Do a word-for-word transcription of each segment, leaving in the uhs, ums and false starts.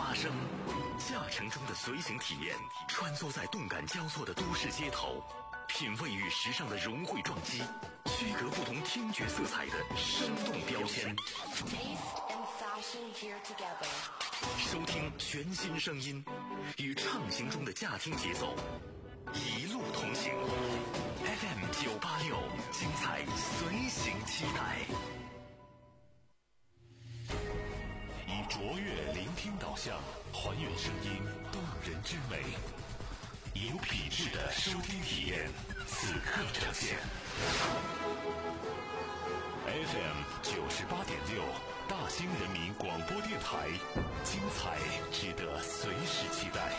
发生，驾乘中的随行体验，穿梭在动感交错的都市街头，品味与时尚的融汇撞击，区隔不同听觉色彩的生动标签。收听全新声音，与畅行中的驾听节奏，一路同行。F M 九八六，精彩随行期待。以卓越聆听导向，还原声音动人之美，有品质的收听体验，此刻呈现。F M 九十八点六，大兴人民广播电台，精彩值得随时期待。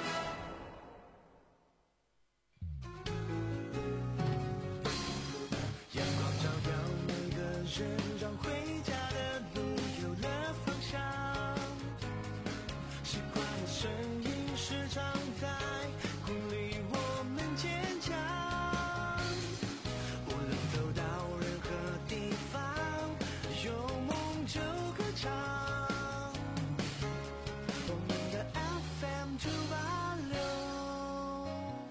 阳光照耀每个人，让回家的路有了方向。习惯的声音时常在鼓励我们坚强。无论走到任何地方，有梦就歌唱。我们的 F M 九八六。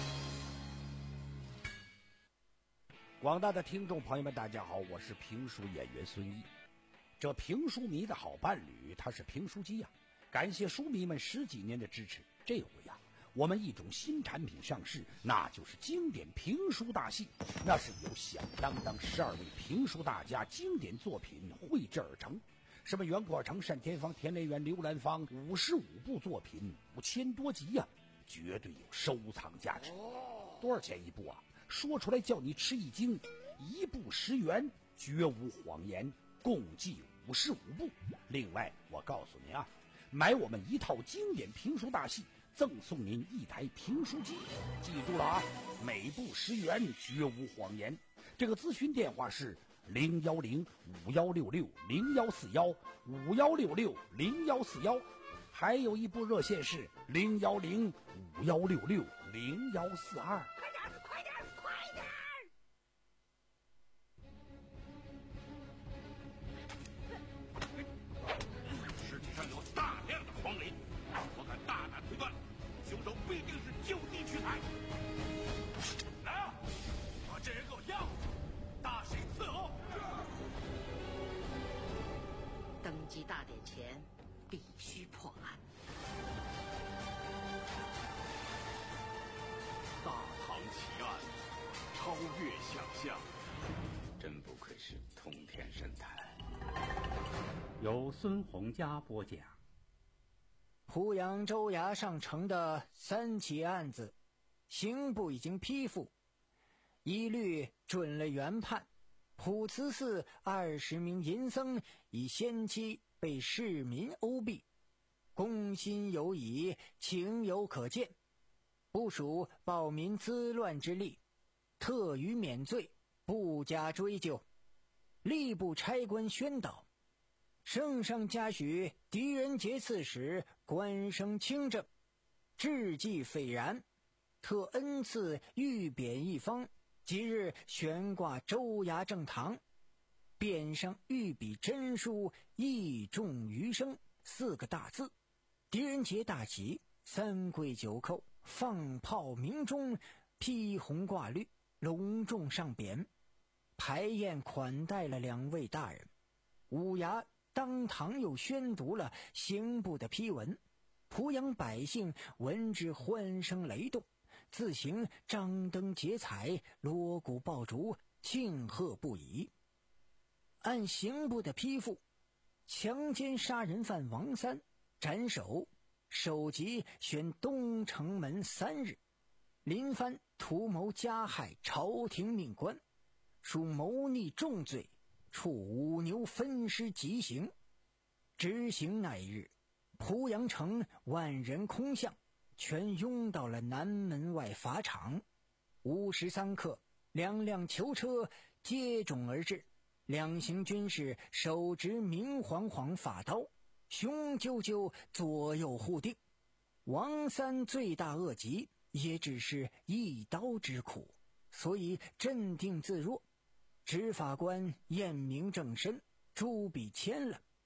广大的听众朋友们，大家好，我是评书演员孙一。这评书迷的好伴侣，他是评书机呀、啊。感谢书迷们十几年的支持。这回呀、啊，我们一种新产品上市，那就是经典评书大戏。那是由响当当十二位评书大家经典作品绘制而成。什么袁阔成、单田芳、田连元、刘兰芳，五十五部作品，五千多集呀、啊，绝对有收藏价值。多少钱一部啊？说出来叫你吃一惊，一部十元，绝无谎言，共计五十五部。另外，我告诉您啊，买我们一套经典评书大戏，赠送您一台评书机。记住了啊，每部十元，绝无谎言。这个咨询电话是零幺零五幺六六零幺四幺五幺六六零幺四幺，还有一部热线是零幺零五幺六六零幺四二。 快点，快点，快点！ 尸体上有大量的黄磷，我敢大胆推断，凶手必定是就地取材。来啊，把这人给我押回去，大刑伺候。 登基大典前必须破案。 大唐奇案，超越想象， 真不愧是通天神探。 由孙洪佳播讲。 濮阳州衙上呈的三起案子，刑部已经批复，一律准了原判。普慈寺二十名淫僧已先期被市民殴毙，公心有矣，情有可见，不属暴民滋乱之例，特予免罪，不加追究。吏部差官宣导，圣上嘉许狄仁杰刺史官升清正，志绩斐然，特恩赐御匾一方，即日悬挂州衙正堂，匾上御笔真书义重余生四个大字。狄仁杰大喜，三跪九叩，放炮鸣钟，披红挂绿，隆重上匾，排宴款待了两位大人。五衙当堂又宣读了刑部的批文，濮阳百姓闻之欢声雷动，自行张灯结彩，锣鼓爆竹，庆贺不已。按刑部的批复，强奸杀人犯王三斩首，首级悬东城门三日。林帆图谋加害朝廷命官，属谋逆重罪，处五牛分尸极刑。执行那一日，濮阳城万人空巷，全拥到了南门外法场。午时三刻，两辆囚车接踵而至，两行军士手执明晃晃法刀，雄赳赳左右互定。王三罪大恶极，也只是一刀之苦，所以镇定自若。执法官验明正身，朱笔签了，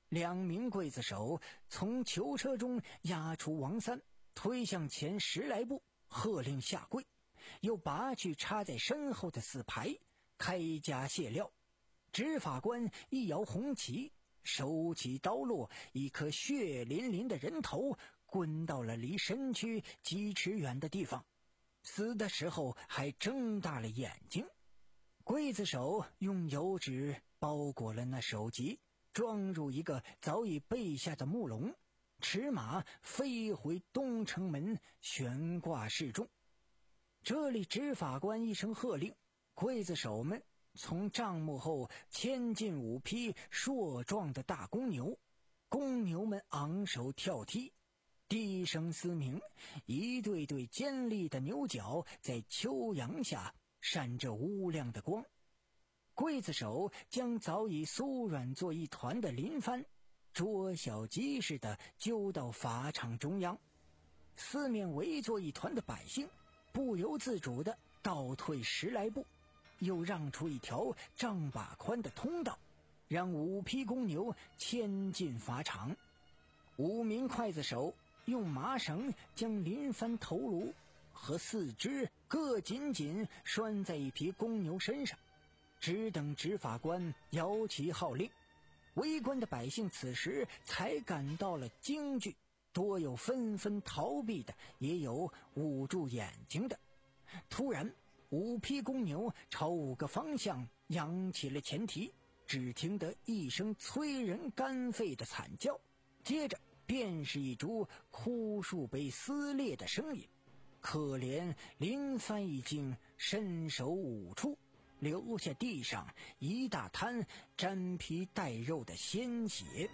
两名刽子手从囚车中押出王三，推向前十来步，喝令下跪，又拔去插在身后的死牌，开枷卸料。执法官一摇红旗，手起刀落，一颗血淋淋的人头滚到了离身躯几尺远的地方，死的时候还睁大了眼睛。刽子手用油纸包裹了那首级，装入一个早已备下的木笼，驰马飞回东城门，悬挂示众。这里执法官一声喝令，刽子手们从帐幕后牵进五匹硕壮的大公牛，公牛们昂首跳踢，低声嘶鸣，一对对尖利的牛角在秋阳下闪着乌亮的光。刽子手将早已酥软作一团的林帆捉小鸡似的揪到法场中央，四面围作一团的百姓不由自主地倒退十来步，又让出一条丈把宽的通道，让五匹公牛牵进法场。五名刽子手用麻绳将林帆头颅和四肢各紧紧拴在一匹公牛身上，只等执法官摇旗号令。围观的百姓此时才感到了惊惧，多有纷纷逃避的，也有捂住眼睛的。突然，五匹公牛朝五个方向扬起了前蹄，只听得一声催人肝肺的惨叫，接着便是一株枯树被撕裂的声音。可怜林帆已经身首五处，留下地上一大滩沾皮带肉的鲜血。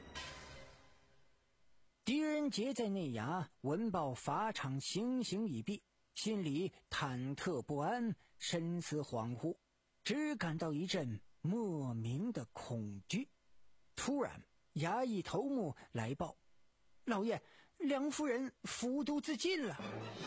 狄仁杰在内衙闻报法场行刑已毕，心里忐忑不安，神思恍惚，只感到一阵莫名的恐惧。突然衙役头目来报，老爷，梁夫人服毒自尽了。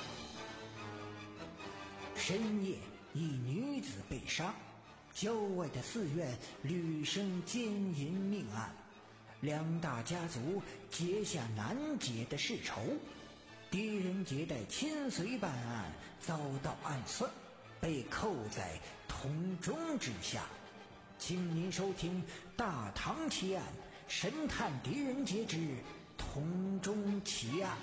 深夜一女子被杀，郊外的寺院屡生奸淫命案，两大家族结下难解的世仇。狄仁杰带亲随办案，遭到暗算，被扣在铜钟之下。请您收听《大唐奇案》，神探狄仁杰之铜钟奇案。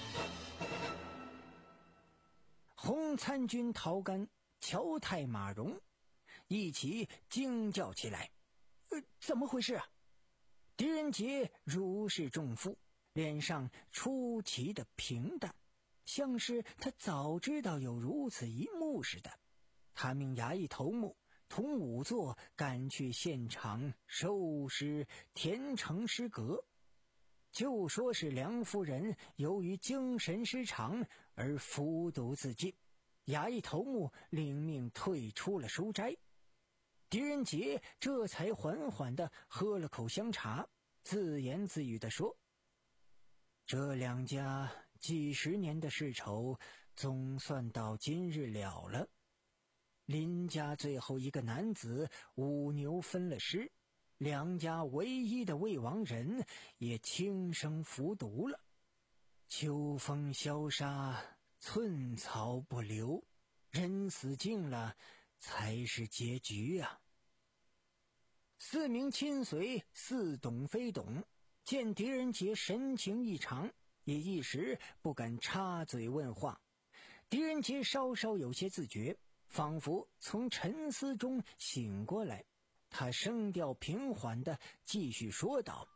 红参军陶干、乔太马荣一起惊叫起来：“呃，怎么回事啊？”狄仁杰如释重负，脸上出奇的平淡，像是他早知道有如此一幕似的。他命衙役头目同仵作赶去现场收尸填成尸格。就说是梁夫人由于精神失常而服毒自尽，衙役头目领命退出了书斋。狄仁杰这才缓缓地喝了口香茶，自言自语地说：“这两家几十年的世仇总算到今日了了。林家最后一个男子五牛分了尸，梁家唯一的魏王仁也轻生服毒了。秋风萧杀，寸草不留，人死尽了才是结局啊。”四名亲随似懂非懂，见狄仁杰神情异常，也一时不敢插嘴问话。狄仁杰稍稍有些自觉，仿佛从沉思中醒过来，他声调平缓地继续说道：“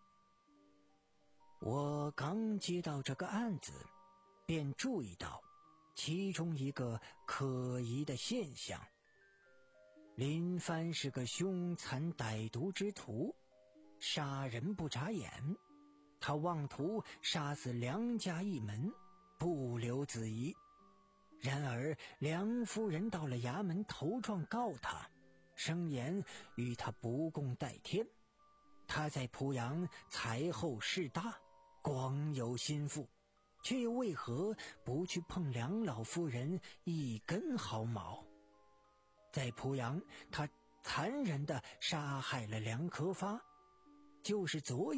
我刚接到这个案子，便注意到其中一个可疑的现象。林帆是个凶残歹毒之徒，杀人不眨眼，他妄图杀死梁家一门，不留子嗣。然而梁夫人到了衙门头状告他，声言与他不共戴天。他在濮阳财后势大，广有心腹，却又为何不去碰梁老夫人一根毫毛？在濮阳，他残忍地杀害了梁科发，就是昨夜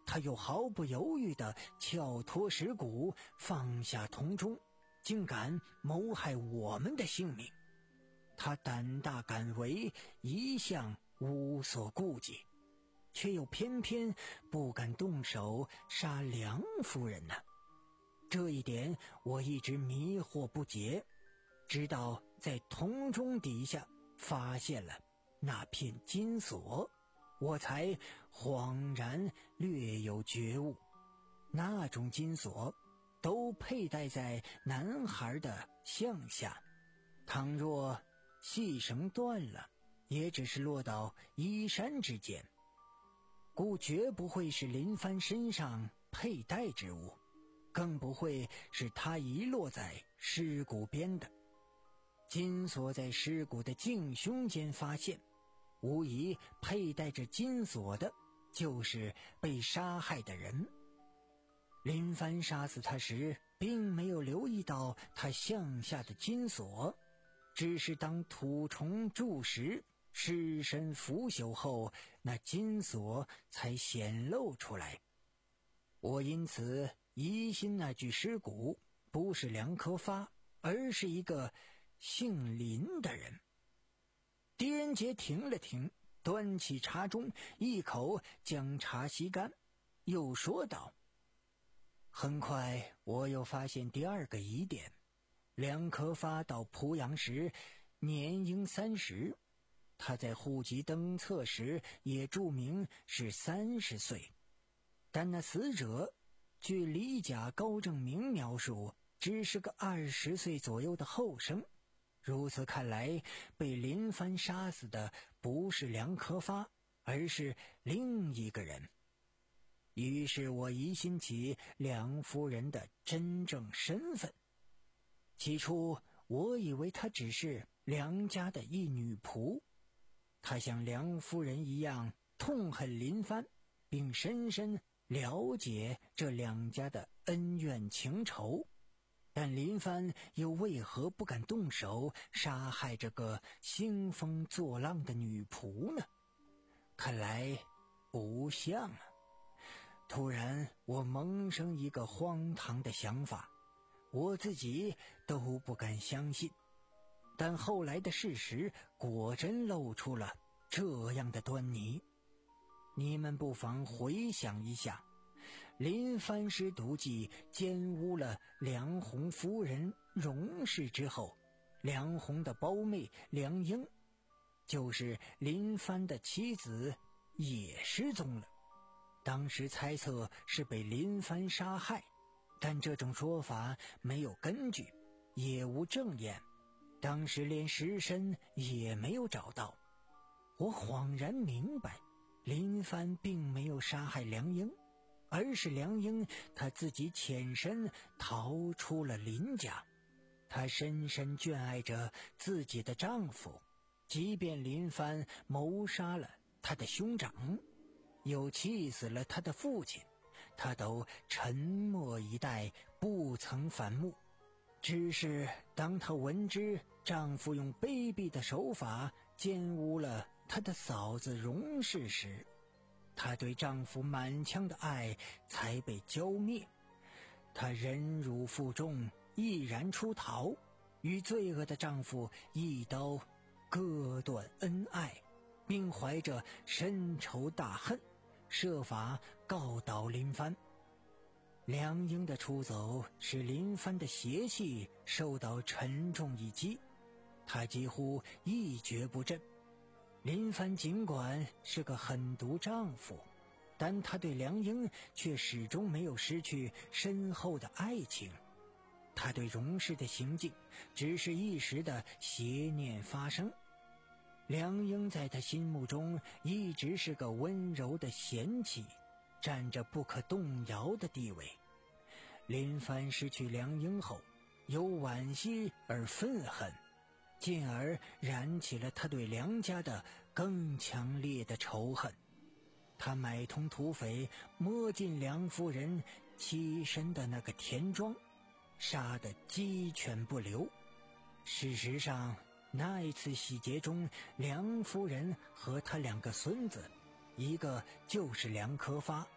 他又毫不犹豫地撬脱尸骨，放下铜钟，竟敢谋害我们的性命。他胆大敢为，一向无所顾忌，却又偏偏不敢动手杀梁夫人呢。这一点我一直迷惑不解，直到在铜钟底下发现了那片金锁，我才恍然略有觉悟。那种金锁都佩戴在男孩的项下，倘若细绳断了，也只是落到衣衫之间，故绝不会是林帆身上佩戴之物，更不会是他遗落在尸骨边的。金锁在尸骨的颈胸间发现，无疑佩戴着金锁的就是被杀害的人。林帆杀死他时并没有留意到他项下的金锁，只是当土虫蛀食，尸身腐朽后，那金锁才显露出来。我因此疑心那具尸骨不是梁科发，而是一个姓林的人。狄仁杰停了停，端起茶盅，一口将茶吸干，又说道：很快我又发现第二个疑点，梁科发到濮阳时年应三十，他在户籍登册时也注明是三十岁，但那死者据李甲高正明描述，只是个二十岁左右的后生。如此看来，被林帆杀死的不是梁科发，而是另一个人。于是我疑心起梁夫人的真正身份。起初我以为她只是梁家的一女仆，她像梁夫人一样痛恨林帆，并深深了解这两家的恩怨情仇，但林帆又为何不敢动手杀害这个兴风作浪的女仆呢？看来不像啊。突然我萌生一个荒唐的想法，我自己都不敢相信，但后来的事实果真露出了这样的端倪。你们不妨回想一下，林帆施毒计奸污了梁红夫人荣氏之后，梁红的胞妹梁英，就是林帆的妻子，也失踪了。当时猜测是被林帆杀害，但这种说法没有根据，也无证验，当时连尸身也没有找到。我恍然明白，林帆并没有杀害梁英，而是梁英她自己潜身逃出了林家。她深深眷爱着自己的丈夫，即便林帆谋杀了她的兄长，又气死了她的父亲，她都沉默以待，不曾反目。只是当她闻知丈夫用卑鄙的手法奸污了她的嫂子荣氏时，她对丈夫满腔的爱才被浇灭。她忍辱负重，毅然出逃，与罪恶的丈夫一刀割断恩爱，并怀着深仇大恨，设法告倒林帆。梁英的出走使林帆的邪气受到沉重一击，他几乎一蹶不振。林帆尽管是个狠毒丈夫，但他对梁英却始终没有失去深厚的爱情。他对荣氏的行径只是一时的邪念发生，梁英在他心目中一直是个温柔的贤妻，占着不可动摇的地位。林帆失去梁英后，由惋惜而愤恨，进而燃起了他对梁家的更强烈的仇恨。他买通土匪，摸进梁夫人栖身的那个田庄，杀得鸡犬不留。事实上，那一次洗劫中，梁夫人和他两个孙子，一个就是梁科发，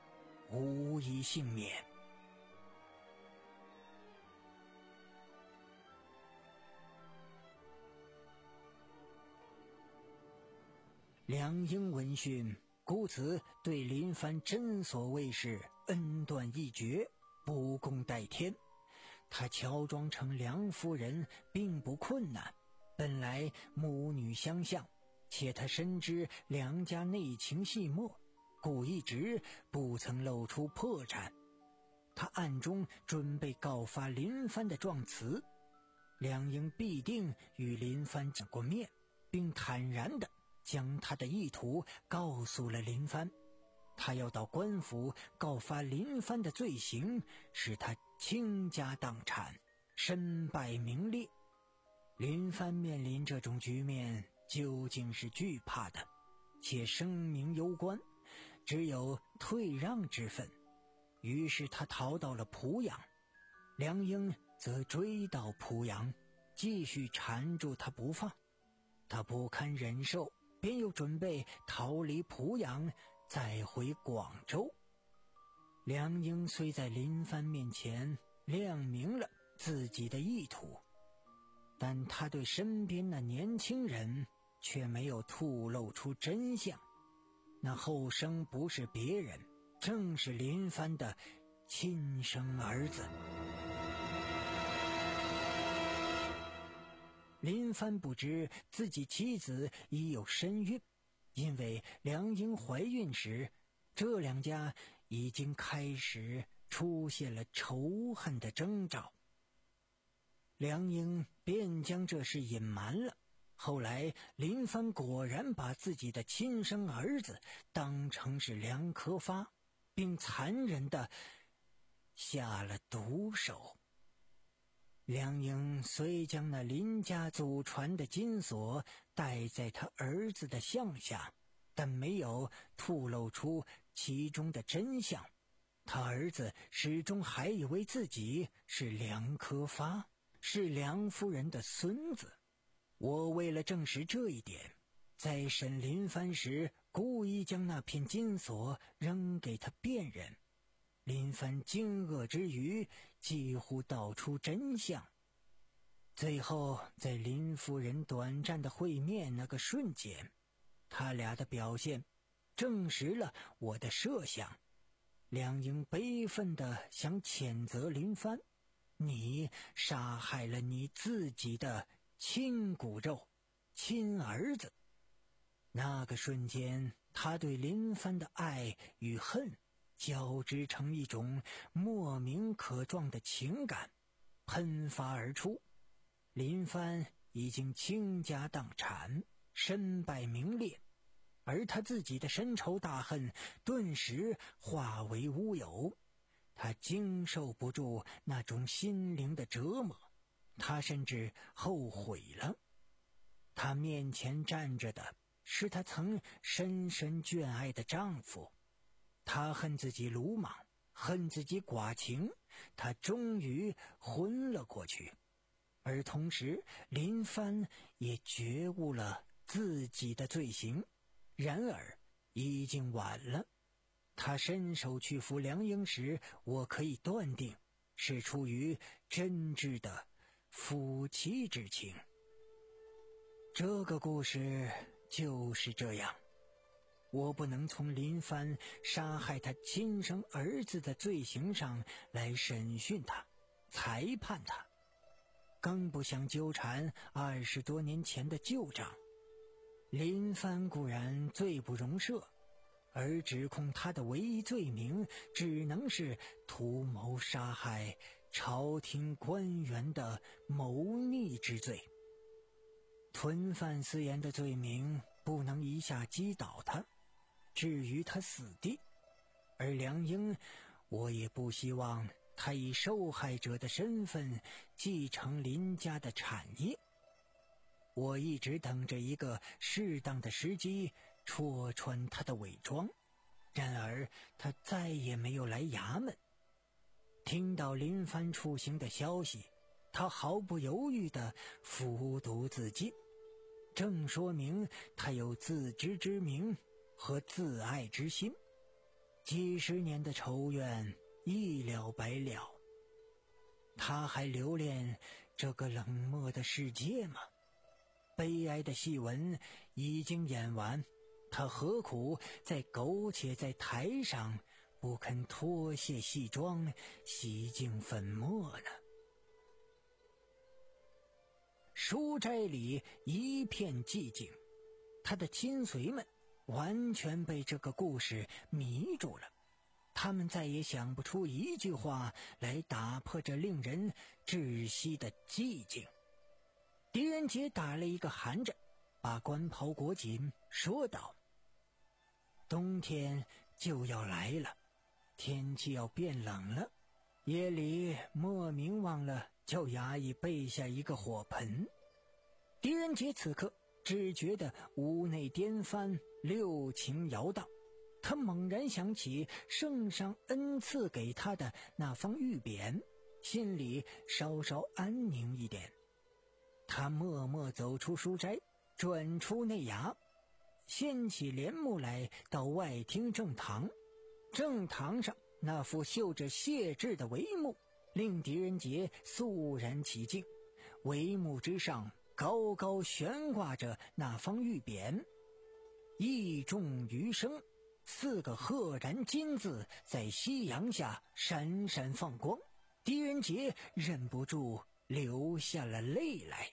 无一幸免。梁英闻讯，故此对林帆真所谓是恩断义绝，不共戴天。他乔装成梁夫人并不困难，本来母女相像，且他深知梁家内情细末，故一直不曾露出破绽。他暗中准备告发林帆的状词，梁英必定与林帆见过面，并坦然地将他的意图告诉了林帆。他要到官府告发林帆的罪行，使他倾家荡产，身败名裂。林帆面临这种局面，究竟是惧怕的，且声名攸关，只有退让之分。于是他逃到了濮阳，梁英则追到濮阳，继续缠住他不放。他不堪忍受，便又准备逃离濮阳，再回广州。梁英虽在林帆面前亮明了自己的意图，但他对身边那年轻人却没有吐露出真相。那后生不是别人，正是林帆的亲生儿子。林帆不知自己妻子已有身孕，因为梁英怀孕时，这两家已经开始出现了仇恨的征兆。梁英便将这事隐瞒了。后来林帆果然把自己的亲生儿子当成是梁科发，并残忍地下了毒手。梁英虽将那林家祖传的金锁戴在他儿子的项下，但没有吐露出其中的真相。他儿子始终还以为自己是梁科发，是梁夫人的孙子。我为了证实这一点，在审林帆时故意将那片金锁扔给他辨认。林帆惊愕之余，几乎道出真相。最后在林夫人短暂的会面那个瞬间，他俩的表现证实了我的设想。梁英悲愤地想谴责林帆，你杀害了你自己的亲骨肉，亲儿子。那个瞬间，他对林帆的爱与恨交织成一种莫名可状的情感，喷发而出。林帆已经倾家荡产，身败名裂，而他自己的深仇大恨顿时化为乌有。他经受不住那种心灵的折磨，他甚至后悔了。他面前站着的是他曾深深眷爱的丈夫，他恨自己鲁莽，恨自己寡情，他终于昏了过去。而同时林帆也觉悟了自己的罪行，然而已经晚了。他伸手去扶梁英时，我可以断定是出于真挚的夫妻之情。这个故事就是这样。我不能从林帆杀害他亲生儿子的罪行上来审讯他、裁判他，更不想纠缠二十多年前的旧账。林帆固然罪不容赦，而指控他的唯一罪名只能是图谋杀害朝廷官员的谋逆之罪。囤饭私盐的罪名不能一下击倒他，置于他死地。而梁英，我也不希望他以受害者的身份继承林家的产业。我一直等着一个适当的时机戳穿他的伪装，然而他再也没有来衙门。听到林帆处刑的消息，他毫不犹豫地服毒自尽，正说明他有自知之明和自爱之心。 几十年的仇怨一了百了。他还留恋这个冷漠的世界吗？悲哀的戏文已经演完，他何苦再苟且在台上，不肯脱卸戏装，洗净粉末呢？书斋里一片寂静，他的亲随们完全被这个故事迷住了，他们再也想不出一句话来打破这令人窒息的寂静。狄仁杰打了一个寒颤，把官袍裹紧，说道：冬天就要来了，天气要变冷了，夜里莫名忘了叫衙役备下一个火盆。狄仁杰此刻只觉得屋内颠翻，六情摇荡，他猛然想起圣上恩赐给他的那方玉匾，心里稍稍安宁一点。他默默走出书斋，转出内衙，掀起帘幕来，到外厅正堂。正堂上那副绣着谢志的帷幕令狄仁杰肃然起敬，帷幕之上高高悬挂着那方玉匾，义重余生四个赫然金字在夕阳下闪闪放光。狄仁杰忍不住流下了泪来。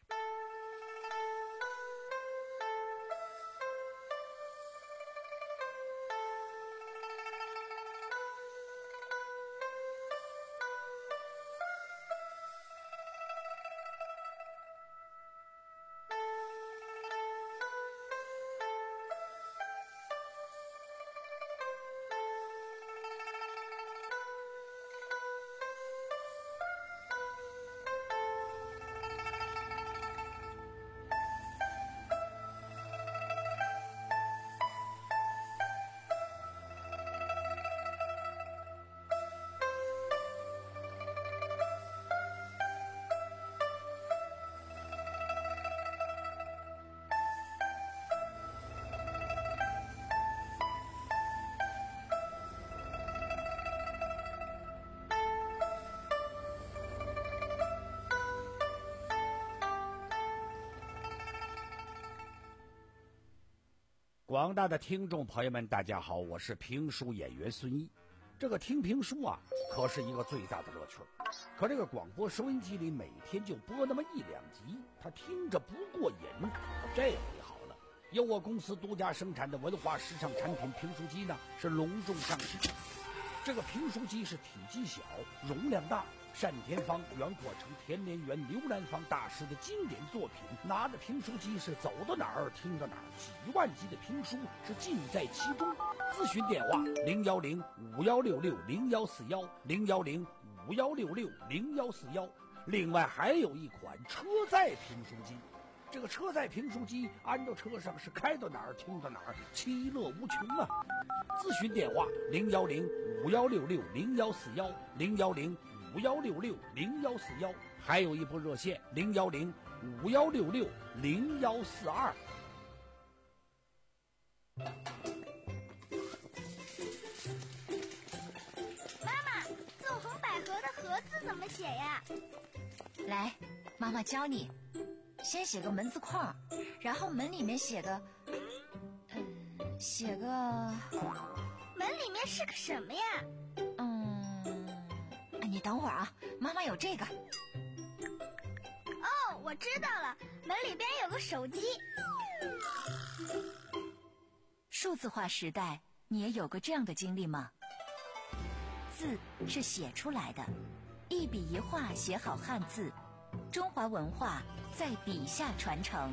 广大的听众朋友们，大家好，我是评书演员孙一。这个听评书啊，可是一个最大的乐趣。可这个广播收音机里每天就播那么一两集，他听着不过瘾。这回好了，由我公司独家生产的文化时尚产品评书机呢，是隆重上市。这个评书机是体积小，容量大，单田芳、袁阔成、田连元、刘兰芳大师的经典作品，拿着评书机是走到哪儿听到哪儿，几万集的评书是尽在其中。咨询电话零幺零五幺六六零幺四幺零幺零五幺六六零幺四幺。另外还有一款车载评书机，这个车载评书机安到车上是开到哪儿听到哪儿，其乐无穷啊！咨询电话零幺零五幺六六零幺四幺零幺零五幺六六零幺四幺，还有一部热线零幺零五幺六六零幺四二。 妈妈，纵横捭阖的阖字怎么写呀？ 来，妈妈教你。先写个门字框，然后门里面写个，嗯，写个。 门里面是个什么呀？ 嗯，你等会儿啊，妈妈有这个。 哦，我知道了，门里边有个手机。 数字化时代，你也有过这样的经历吗？字是写出来的，一笔一画写好汉字，中华文化在笔下传承。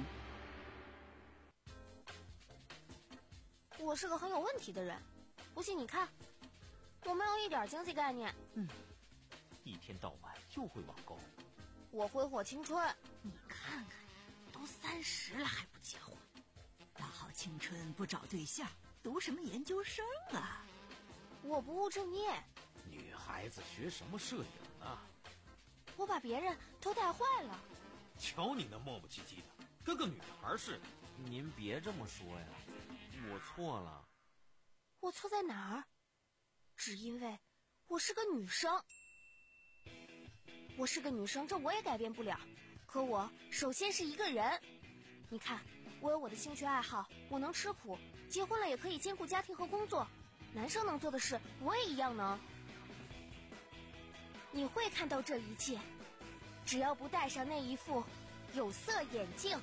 我是个很有问题的人，不信你看，我没有一点经济概念。 嗯，一天到晚就会网购。 我挥霍青春。 你看看，都三十了还不结婚，大好青春不找对象，读什么研究生啊？ 我不务正业。 女孩子学什么摄影啊？ 我把别人都带坏了。 瞧你那磨磨唧唧的，跟个女孩似的。 您别这么说呀，我错了。 我错在哪儿？ 只因为我是个女生。我是个女生，这我也改变不了。可我首先是一个人。你看，我有我的兴趣爱好，我能吃苦，结婚了也可以兼顾家庭和工作。男生能做的事，我也一样能。你会看到这一切，只要不戴上那一副有色眼镜。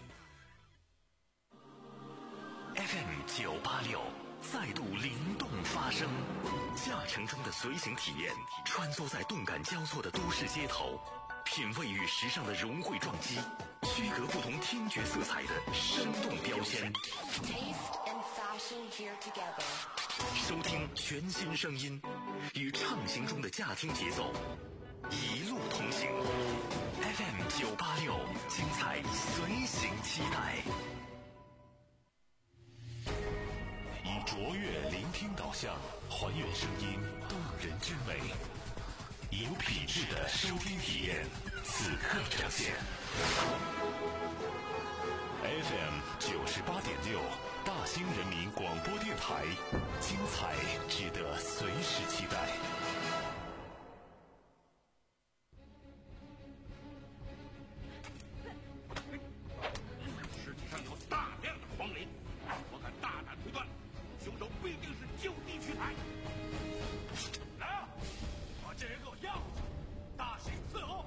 F M 九八六再度灵动发声，驾乘中的随行体验，穿梭在动感交错的都市街头，品味与时尚的融汇撞击，区隔不同听觉色彩的生动标签。收听全新声音，与畅行中的驾听节奏，一路同行。F M 九八六，精彩随行期待。 以卓越聆听导向，还原声音动人之美，有品质的收听体验，此刻呈现。F M 九十八点六，大兴人民广播电台，精彩值得随时期待。 尸体上有大量的黄磷，我敢大胆推断，凶手必定是就地取材。来啊，把这人给我押回去，大刑伺候。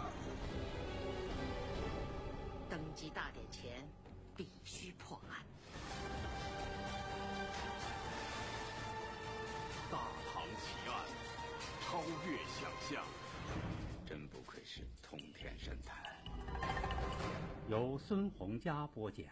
登基大典前必须破案。 大唐奇案，超越想象， 真不愧是通天神探。 由孙洪佳播讲。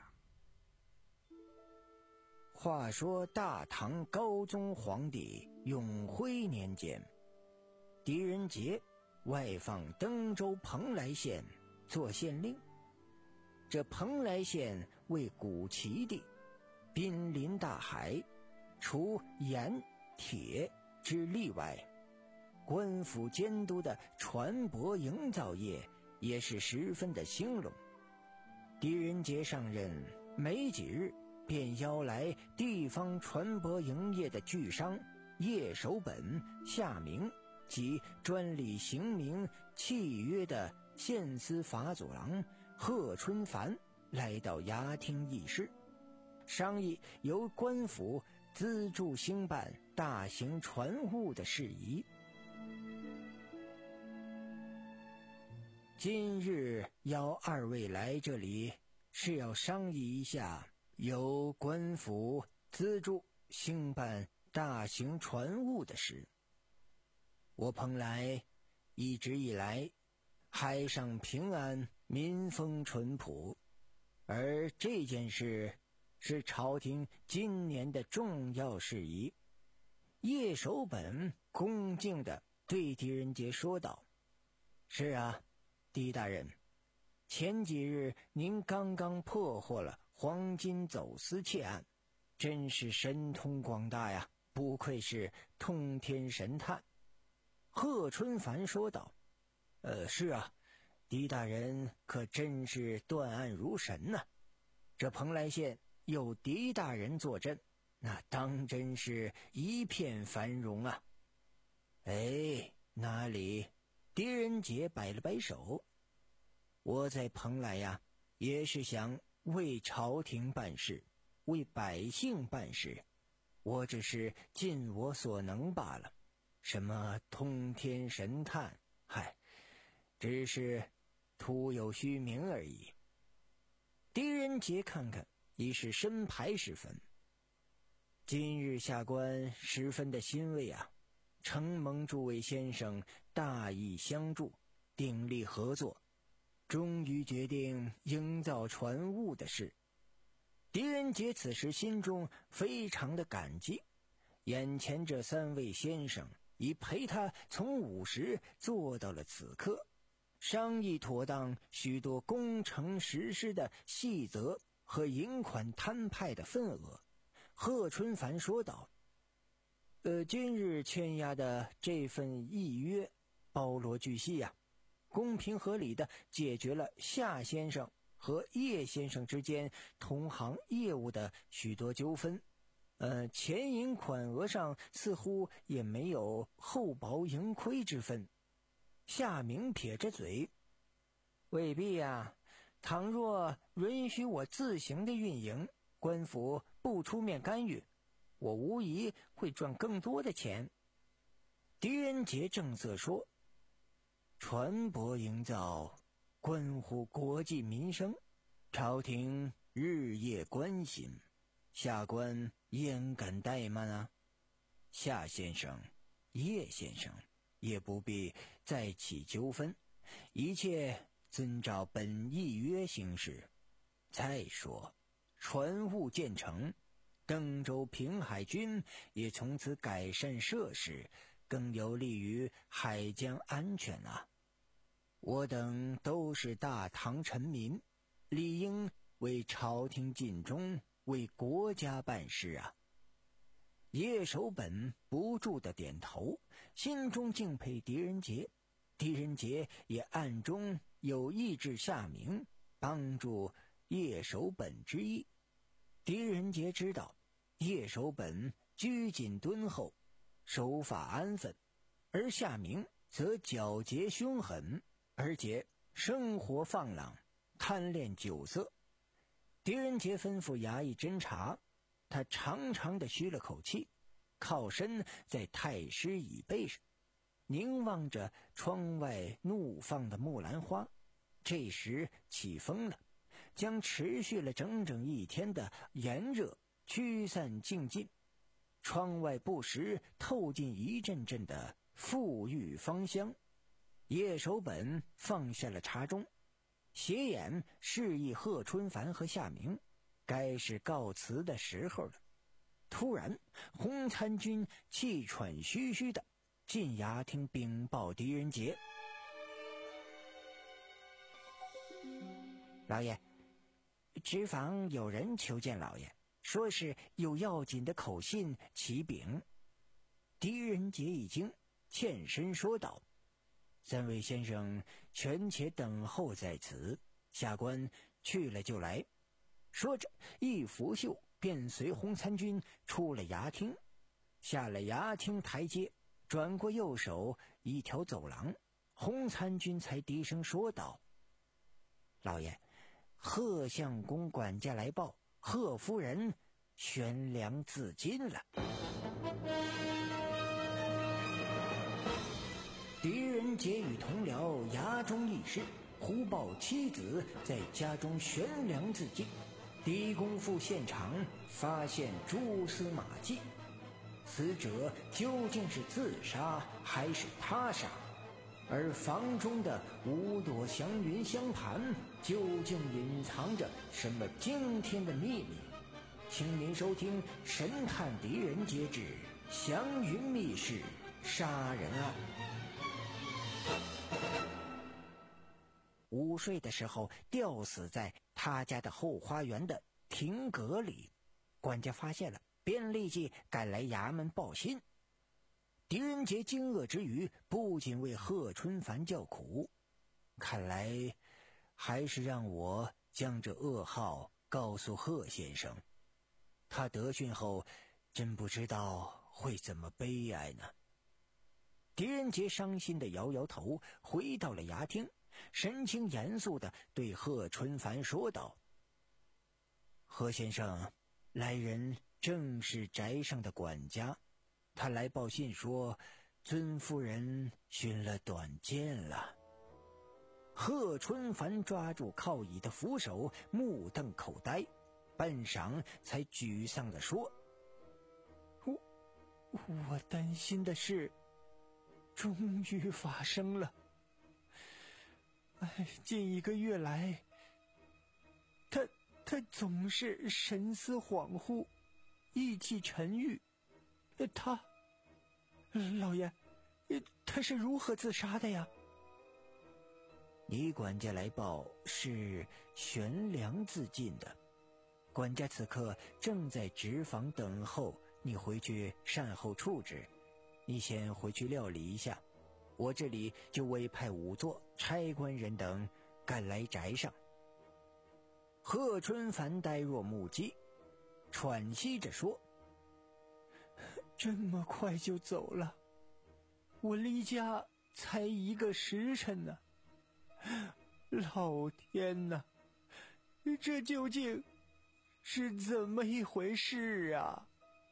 话说大唐高宗皇帝永徽年间，狄仁杰外放登州蓬莱县做县令。这蓬莱县为古齐地，濒临大海，除盐铁之例外，官府监督的船舶营造业也是十分的兴隆。狄仁杰上任没几日，便邀来地方船舶营业的巨商叶守本、夏明及专理刑名契约的县司法佐郎贺春凡来到衙厅议事，商议由官府资助兴办大型船坞的事宜。今日邀二位来这里，是要商议一下由官府资助兴办大型船坞的事。我蓬莱一直以来海上平安，民风淳朴，而这件事是朝廷今年的重要事宜。叶守本恭敬地对狄仁杰说道：是啊，狄大人，前几日您刚刚破获了黄金走私窃案，真是神通广大呀，不愧是通天神探。贺春凡说道：呃，是啊，狄大人可真是断案如神呐、啊！这蓬莱县有狄大人坐镇，那当真是一片繁荣啊！哎，哪里？狄仁杰摆了摆手，我在蓬莱呀，也是想为朝廷办事，为百姓办事，我只是尽我所能罢了。什么通天神探，嗨，只是徒有虚名而已。狄仁杰看看已是申牌时分，今日下官十分的欣慰啊，承蒙诸位先生大义相助，鼎力合作，终于决定营造船坞的事。狄仁杰此时心中非常的感激，眼前这三位先生已陪他从午时做到了此刻，商议妥当许多工程实施的细则和银款摊派的份额。贺春凡说道：呃，今日签押的这份议约包罗巨细呀、啊，公平合理的解决了夏先生和叶先生之间同行业务的许多纠纷， 呃，前银款额上似乎也没有厚薄盈亏之分。夏明撇着嘴，未必呀。倘若允许我自行的运营，官府不出面干预，我无疑会赚更多的钱。狄仁杰正色说，船舶营造关乎国计民生，朝廷日夜关心，下官焉敢怠慢啊？夏先生、叶先生也不必再起纠纷，一切遵照本议约行事。再说，船坞建成，登州平海军也从此改善设施，更有利于海江安全啊！我等都是大唐臣民，理应为朝廷尽忠，为国家办事啊！叶守本不住的点头，心中敬佩狄仁杰。狄仁杰也暗中有意志夏明帮助叶守本之意。狄仁杰知道叶守本拘谨敦厚，守法安分，而夏明则皎洁凶狠，而且生活放浪，贪恋酒色。狄仁杰吩咐衙役侦查，他长长的吁了口气，靠身在太师椅背上，凝望着窗外怒放的木兰花。这时起风了，将持续了整整一天的炎热驱散净尽，窗外不时透进一阵阵的馥郁芳香。叶守本放下了茶盅，斜眼示意贺春帆和夏明该是告辞的时候了。突然，洪参军气喘吁吁的进衙厅禀报狄仁杰，老爷，直房有人求见老爷，说是有要紧的口信启禀。狄仁杰一惊，欠身说道，三位先生权且等候在此，下官去了就来。说着一拂袖便随洪参军出了衙厅，下了衙厅台阶，转过右手一条走廊，洪参军才低声说道，老爷，贺相公管家来报，贺夫人悬梁自尽了。狄仁杰与同僚衙中议事，忽报妻子在家中悬梁自尽。狄公赴现场发现蛛丝马迹，死者究竟是自杀还是他杀？而房中的五朵祥云香盘究竟隐藏着什么惊天的秘密？请您收听《神探狄仁杰之祥云密室杀人案》。午睡的时候吊死在他家的后花园的亭阁里，管家发现了，便立即赶来衙门报信。狄仁杰惊愕之余，不仅为贺春帆叫苦，看来还是让我将这噩耗告诉贺先生，他得讯后真不知道会怎么悲哀呢。狄仁杰伤心地摇摇头，回到了衙厅，神情严肃地对贺春帆说道，贺先生，来人正是宅上的管家，他来报信说尊夫人寻了短见了。贺春帆抓住靠椅的扶手，目瞪口呆，半晌才沮丧地说，我我担心的事终于发生了。哎，近一个月来，他他总是神思恍惚，意气沉郁。他，老爷，他是如何自杀的呀？你管家来报是悬梁自尽的，管家此刻正在直房等候你回去善后处置，你先回去料理一下，我这里就委派仵作、差官人等赶来宅上。贺春帆呆若木鸡，喘息着说， 这么快就走了？我离家才一个时辰呢。老天哪，这究竟是怎么一回事啊？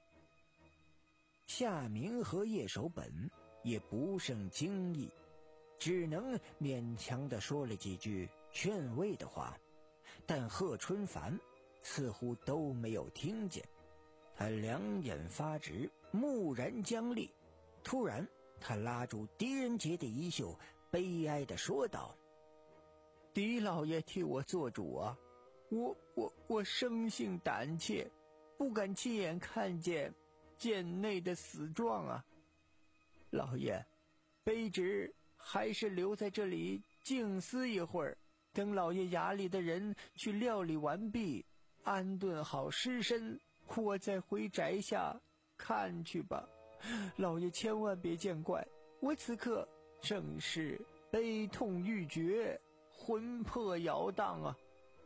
夏明和叶守本也不胜惊异，只能勉强地说了几句劝慰的话，但贺春凡似乎都没有听见。他两眼发直，木然僵立。突然他拉住狄仁杰的衣袖，悲哀地说道：狄老爷替我做主啊，我我我生性胆怯，不敢亲眼看见贱内的死状啊。老爷，卑职还是留在这里静思一会儿，等老爷衙里的人去料理完毕，安顿好尸身，我再回宅下看去吧。老爷千万别见怪，我此刻正是悲痛欲绝，魂魄摇荡啊。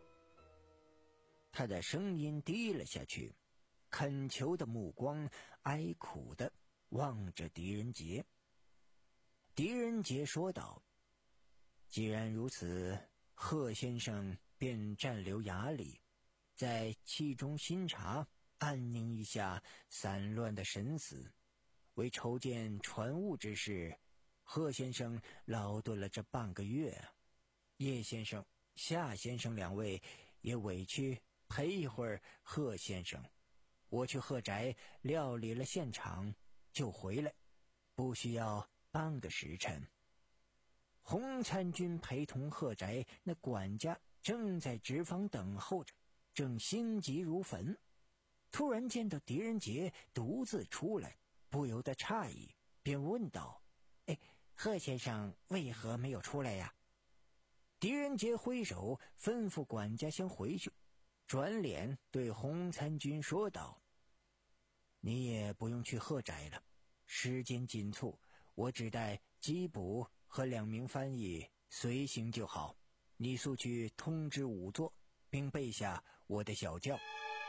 他的声音低了下去，恳求的目光哀苦地望着狄仁杰。狄仁杰说道：既然如此，贺先生便暂留衙里，在气中心察，安宁一下散乱的神思。为筹建船务之事，贺先生劳顿了这半个月，叶先生、夏先生两位也委屈陪一会儿贺先生。我去贺宅料理了现场就回来，不需要半个时辰。洪参军陪同贺宅那管家正在纸坊等候着，正心急如焚。突然见到狄仁杰独自出来，不由得诧异，便问道：哎，贺先生为何没有出来呀？狄仁杰挥手吩咐管家先回去，转脸对洪参军说道：你也不用去贺宅了，时间紧促，我只带缉捕和两名翻译随行就好，你速去通知仵作，并备下我的小轿。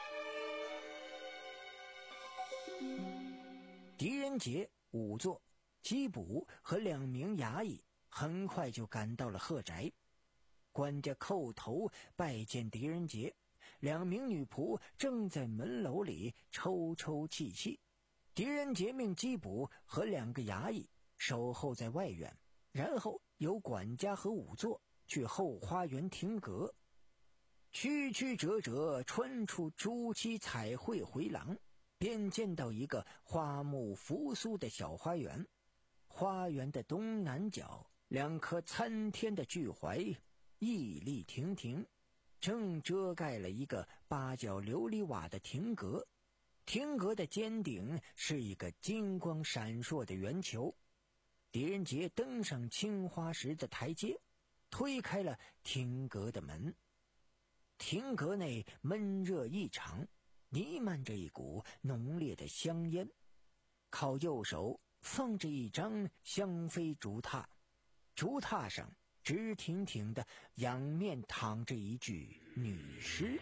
狄仁杰、仵作、缉捕和两名衙役很快就赶到了贺宅。管家叩头拜见狄仁杰，两名女仆正在门楼里抽抽泣泣。狄仁杰命缉捕和两个衙役守候在外院，然后由管家和仵作去后花园听阁。曲曲折折穿出朱漆彩绘回廊，便见到一个花木扶苏的小花园。花园的东南角，两棵参天的巨槐屹立亭亭，正遮盖了一个八角琉璃瓦的亭阁。亭阁的尖顶是一个金光闪烁的圆球。狄仁杰登上青花石的台阶，推开了亭阁的门。亭阁内闷热异常，弥漫着一股浓烈的香烟。靠右手放着一张香妃竹榻，竹榻上直挺挺的仰面躺着一具女尸。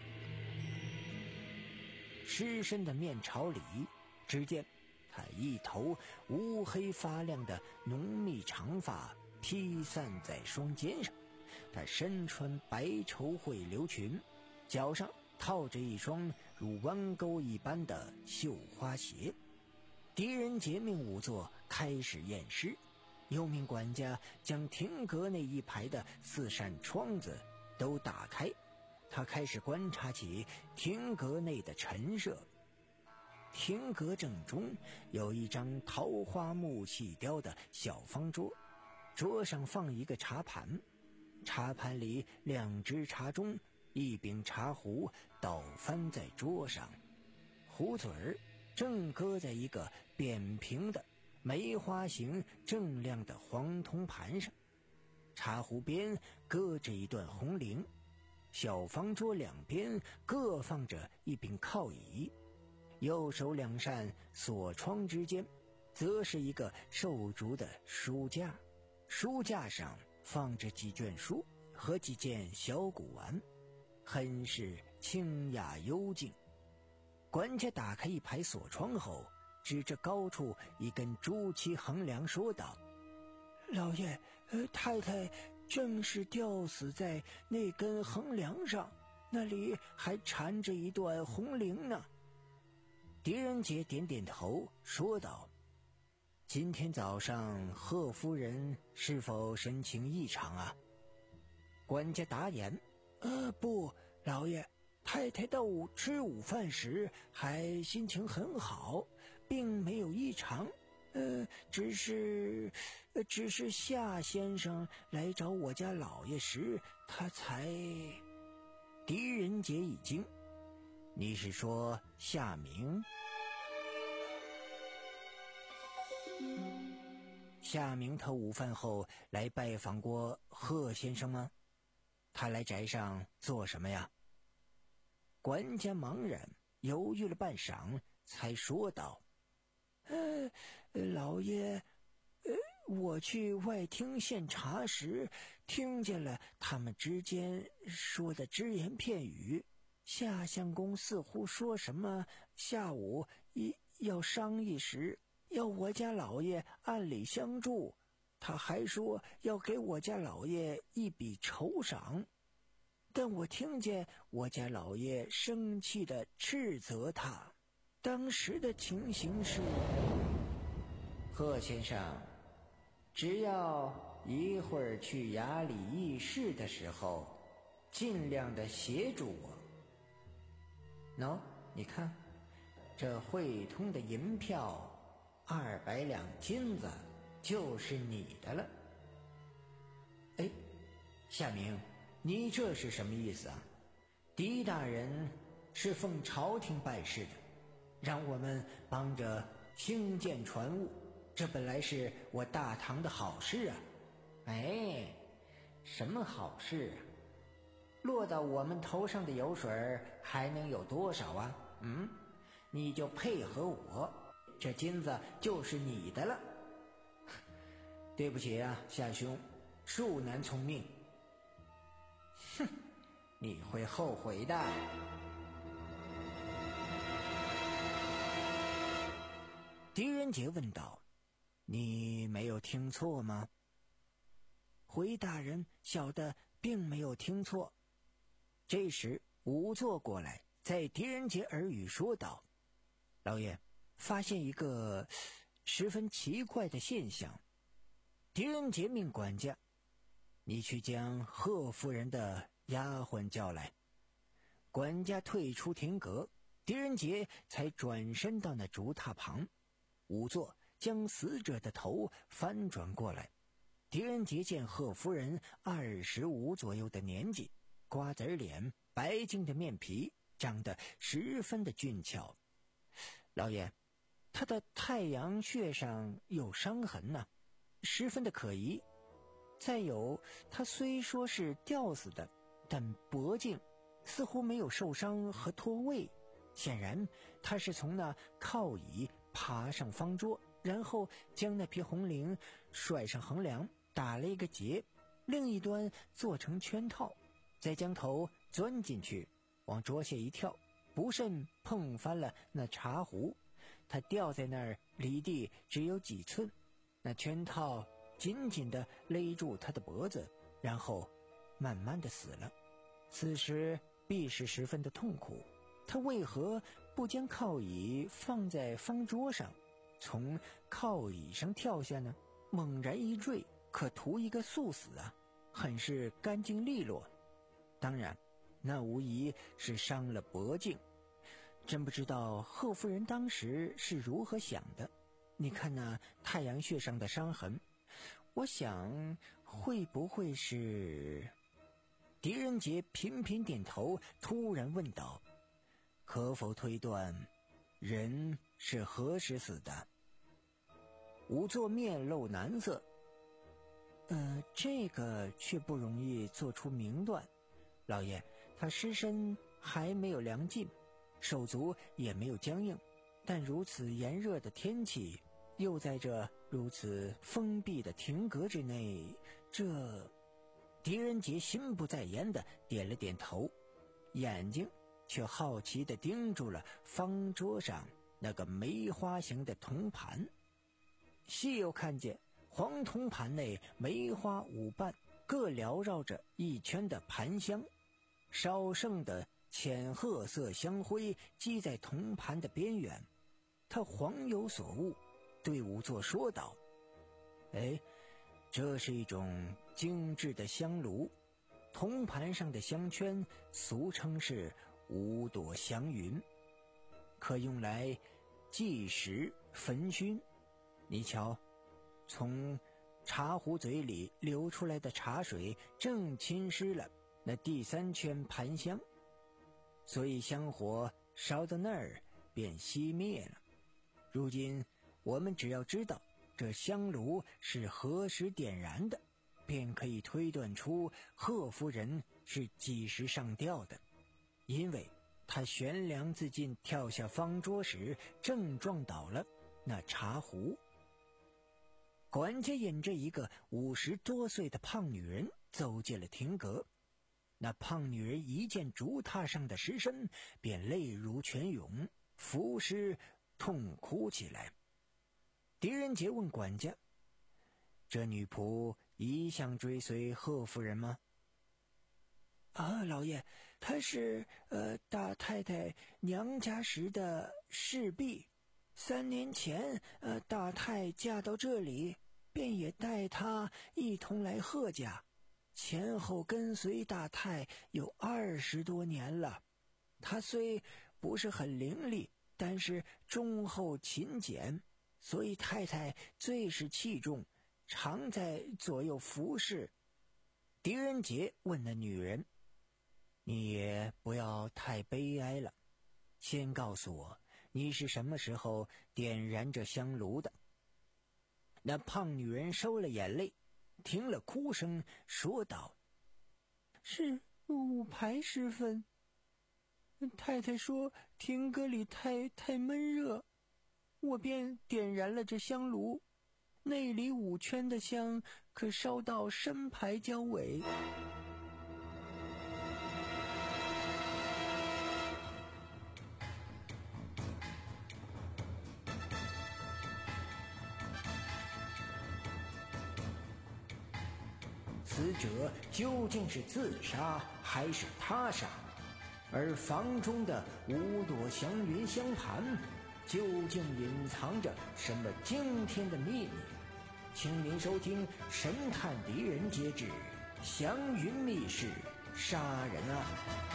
尸身的面朝里，只见他一头乌黑发亮的浓密长发披散在双肩上，他身穿白绸会流裙，脚上套着一双如弯钩一般的绣花鞋。狄仁杰命仵作开始验尸，又命管家将亭阁那一排的四扇窗子都打开。他开始观察起亭阁内的陈设。亭阁正中有一张桃花木细雕的小方桌，桌上放一个茶盘，茶盘里两只茶盅，一柄茶壶倒翻在桌上，壶嘴儿正搁在一个扁平的梅花形锃亮的黄铜盘上，茶壶边搁着一段红绫，小方桌两边各放着一柄靠椅，右手两扇锁窗之间则是一个瘦竹的书架，书架上放着几卷书和几件小古玩，很是清雅幽静。管家打开一排锁窗后， 指着高处一根朱漆横梁说道：“老爷，呃，太太正是吊死在那根横梁上，那里还缠着一段红绫呢。”狄仁杰点点头说道：“今天早上贺夫人是否神情异常啊？”管家答言：“呃，不，老爷，太太到午吃午饭时还心情很好，并没有异常。呃，只是，呃，只是夏先生来找我家老爷时，他才……”狄仁杰一惊：“你是说夏明？”夏明他午饭后来拜访过贺先生吗？他来宅上做什么呀？管家茫然犹豫了半晌，才说道：“呃，老爷，呃，我去外厅献茶时，听见了他们之间说的只言片语。夏相公似乎说什么下午一要商议时，要我家老爷按理相助。他还说要给我家老爷一笔酬赏，但我听见我家老爷生气地斥责他。当时的情形是，贺先生，只要一会儿去衙里议事的时候，尽量的协助我。喏，你看，这汇通的银票二百两金子就是你的了。哎，夏明，你这是什么意思啊？狄大人是奉朝廷办事的，让我们帮着兴建船务，这本来是我大唐的好事啊。哎，什么好事啊？落到我们头上的油水还能有多少啊？嗯，你就配合我，这金子就是你的了。对不起啊，夏兄，恕难从命。哼，你会后悔的。狄仁杰问道：“你没有听错吗？”回大人小的并没有听错。这时仵作过来，在狄仁杰耳语说道：“老爷，发现一个十分奇怪的现象。”狄仁杰命管家：“你去将贺夫人的丫鬟叫来。”管家退出亭阁，狄仁杰才转身到那竹榻旁。仵作将死者的头翻转过来。狄仁杰见贺夫人二十五左右的年纪，瓜子脸，白净的面皮，长得十分的俊俏。老爷，她的太阳穴上有伤痕呢、啊，十分的可疑。再有，她虽说是吊死的，但脖颈似乎没有受伤和脱位，显然她是从那靠椅爬上方桌，然后将那匹红绫甩上横梁，打了一个结，另一端做成圈套，再将头钻进去，往桌下一跳，不慎碰翻了那茶壶。他掉在那儿，离地只有几寸，那圈套紧紧地勒住他的脖子，然后慢慢地死了。此时必是十分的痛苦，他为何不将靠椅放在方桌上，从靠椅上跳下呢？猛然一坠，可图一个速死啊，很是干净利落。当然，那无疑是伤了脖颈。真不知道贺夫人当时是如何想的。你看那太阳穴上的伤痕，我想会不会是……狄仁杰频频点头，突然问道：“可否推断人是何时死的？”仵作面露难色：“呃，这个却不容易做出明断。老爷，他尸身还没有凉尽，手足也没有僵硬，但如此炎热的天气，又在这如此封闭的亭阁之内，这……”狄仁杰心不在焉地点了点头，眼睛却好奇地盯住了方桌上那个梅花形的铜盘。细又看见黄铜盘内梅花五瓣，各缭绕着一圈的盘香，少剩的浅褐色香灰积在铜盘的边缘。他恍有所悟，对仵作说道：哎，这是一种精致的香炉，铜盘上的香圈俗称是五朵祥云，可用来祭食焚熏。你瞧，从茶壶嘴里流出来的茶水正浸湿了那第三圈盘香，所以香火烧到那儿便熄灭了。如今我们只要知道这香炉是何时点燃的，便可以推断出贺夫人是几时上吊的，因为她悬梁自尽跳下方桌时正撞倒了那茶壶。管家引着一个五十多岁的胖女人走进了亭阁，那胖女人一见竹榻上的尸身，便泪如泉涌，伏尸痛哭起来。狄仁杰问管家：这女仆一向追随贺夫人吗？啊，老爷，她是呃大太太娘家时的侍婢，三年前呃大太嫁到这里，便也带她一同来贺家，前后跟随大太有二十多年了。她虽不是很伶俐，但是忠厚勤俭，所以太太最是器重，常在左右服侍。狄仁杰问那女人：你也不要太悲哀了，先告诉我你是什么时候点燃这香炉的？那胖女人收了眼泪，停了哭声，说道：是午牌时分，太太说亭阁里太太闷热，我便点燃了这香炉，内里五圈的香可烧到深牌交尾。死者究竟是自杀还是他杀？而房中的五朵祥云香盘究竟隐藏着什么惊天的秘密？请您收听《神探狄仁杰之祥云密室杀人案》。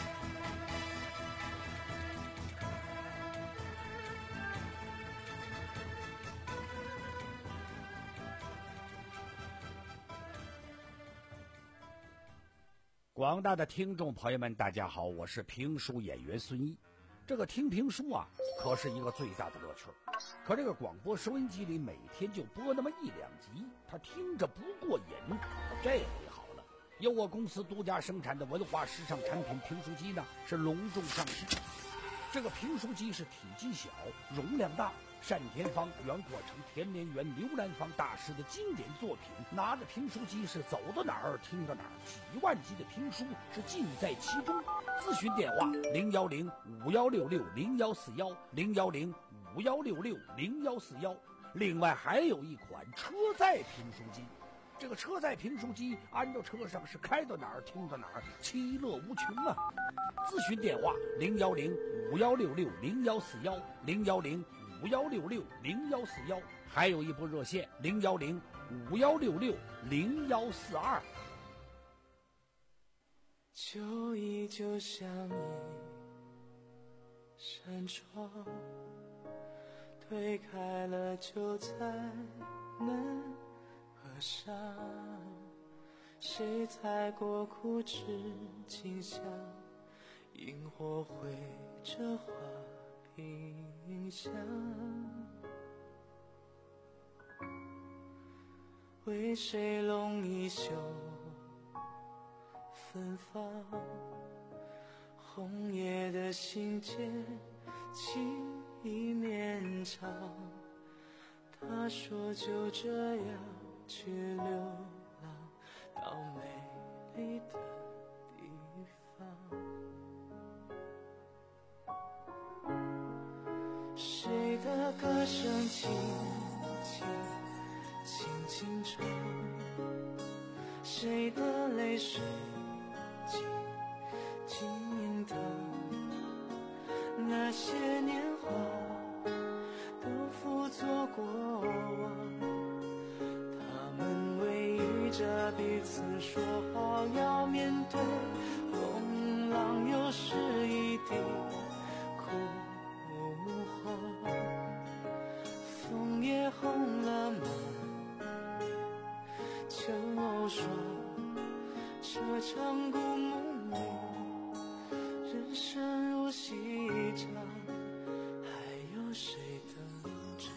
广大的听众朋友们，大家好，我是评书演员孙一。这个听评书啊，可是一个最大的乐趣。可这个广播收音机里每天就播那么一两集，他听着不过瘾。这回好了，由我公司独家生产的文化时尚产品评书机呢，是隆重上市。这个评书机是体积小，容量大，单田芳、袁阔成、田连元、刘兰芳大师的经典作品，拿着评书机是走到哪儿听到哪儿，几万集的评书是尽在其中。咨询电话零幺零五幺六六零幺四幺零幺零五幺六六零幺四幺。另外还有一款车载评书机，这个车载评书机安到车上是开到哪儿听到哪儿，其乐无穷啊！咨询电话零幺零五幺六六零幺四幺零幺零五幺六六零幺四幺，还有一部热线零幺零五幺六六零幺四二。 旧忆就像一扇窗，推开了就再难合上。谁踩过枯枝清香，萤火绘着花影香。为谁拢一袖芬芳，红叶的信笺情意绵长。他说就这样去流浪到美丽的地方。谁的歌声轻轻轻轻唱，谁的泪水静静淌，那些年华都付作过往，他们偎依着彼此说好要面对风浪，又是一地枯黄，枫叶红了满面秋霜，这场故梦里人生如戏场，还有谁登场？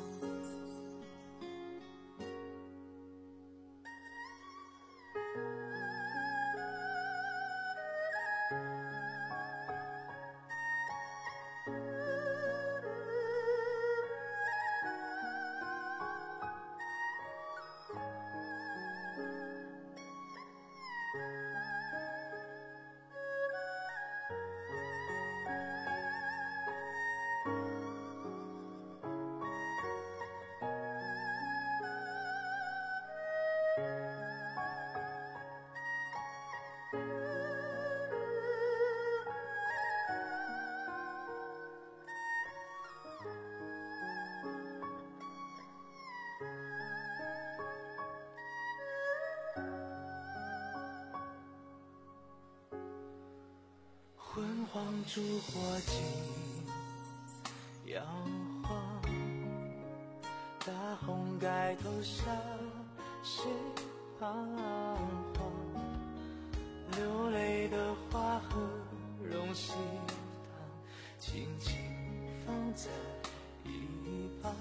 昏黄烛火尽摇晃，大红盖头下谁彷徨？流泪的花和荣喜糖，轻轻放在一旁。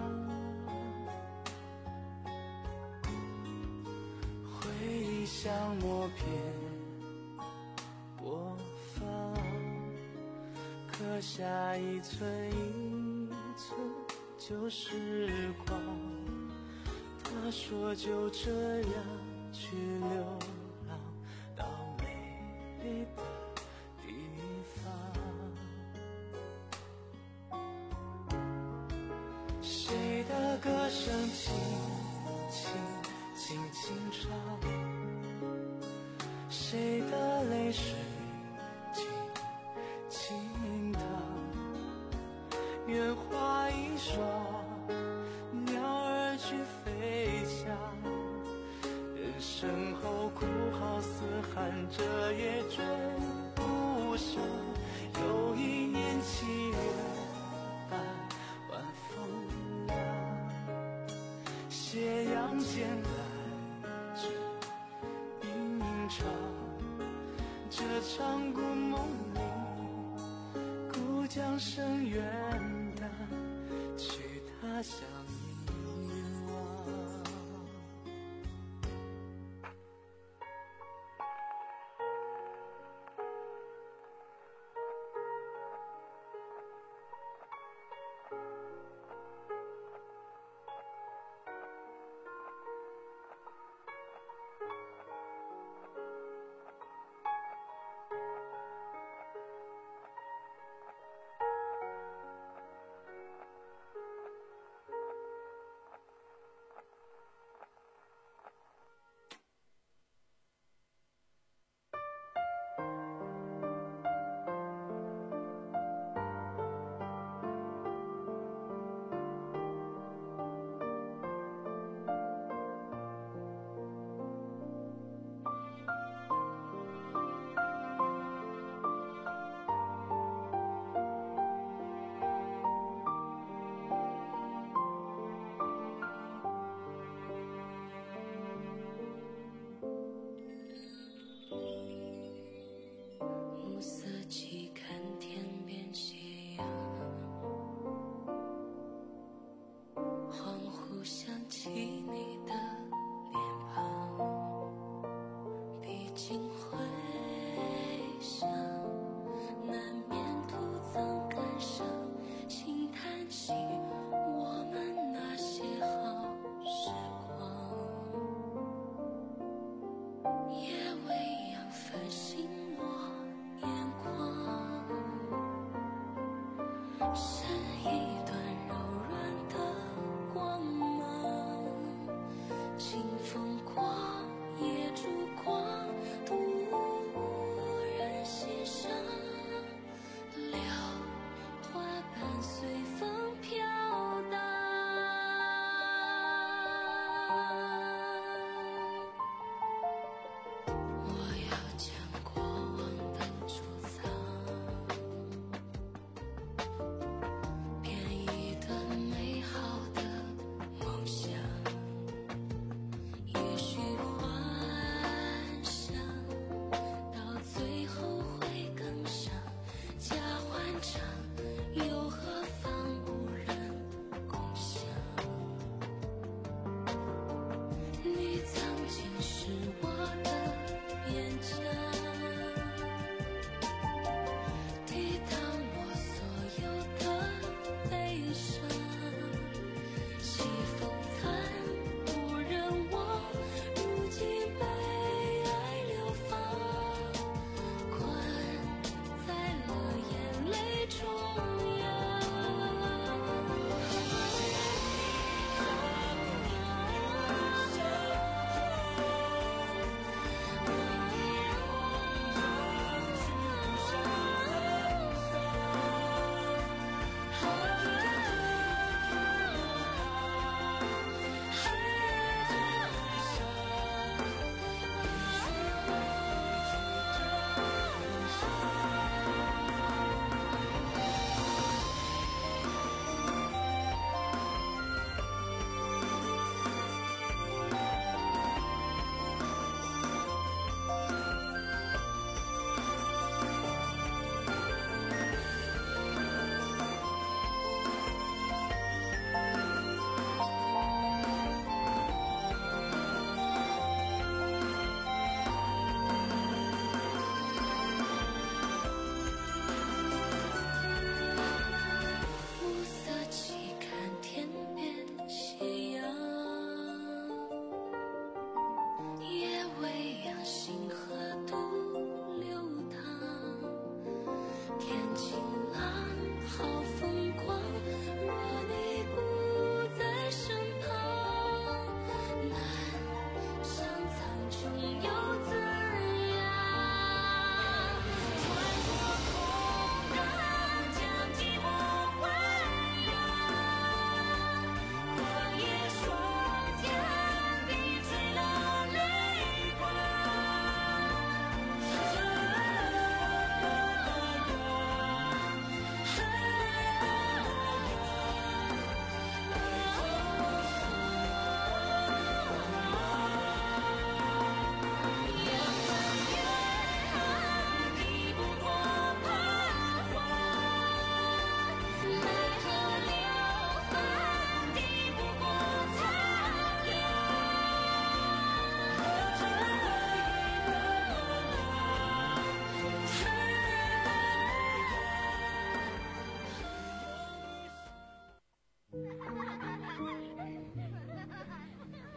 回忆像默片播放，刻下一寸一寸旧时光。他说就这样去流浪到美丽的地方。谁的歌声轻轻轻轻唱，谁的泪水静静淌，愿花一双，鸟儿去飞翔，人生后哭号嘶喊，这也追不上。有一年七月半，晚风凉，斜阳渐来至吟唱，这场故梦里，故乡声远淡，去他乡遗忘。 暮色起，看天边斜阳，恍惚想起你的脸庞，毕竟回想，难免徒增感伤，轻叹息我们那些好时光，也未养分心落眼眶，是一段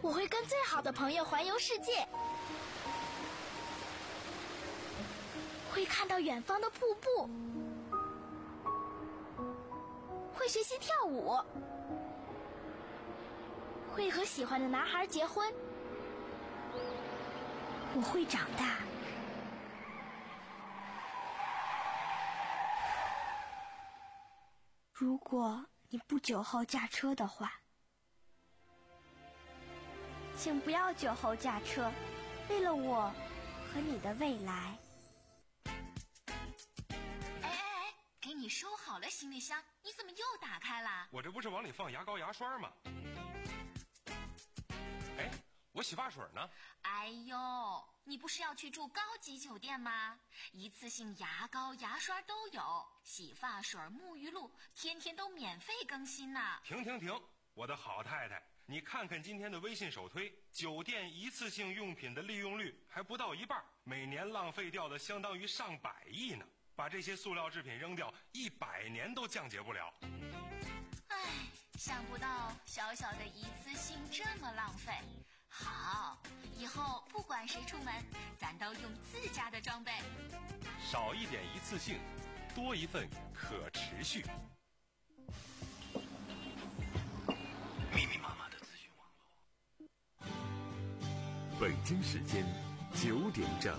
我会跟最好的朋友环游世界，会看到远方的瀑布，会学习跳舞，会和喜欢的男孩结婚。我会长大。如果你不酒后驾车的话，请不要酒后驾车，为了我和你的未来。 哎哎哎，给你收好了行李箱，你怎么又打开了？ 我这不是往里放牙膏牙刷吗？哎，我洗发水呢？ 哎呦，你不是要去住高级酒店吗？一次性牙膏牙刷都有，洗发水沐浴露天天都免费更新呢。 停停停，我的好太太，你看看今天的微信首推，酒店一次性用品的利用率还不到一半，每年浪费掉的相当于上百亿呢。把这些塑料制品扔掉，一百年都降解不了。 唉，想不到小小的一次性这么浪费。好，以后不管谁出门，咱都用自家的装备。 少一点一次性，多一份可持续。 密密麻麻的资讯网络。 北京时间九点整。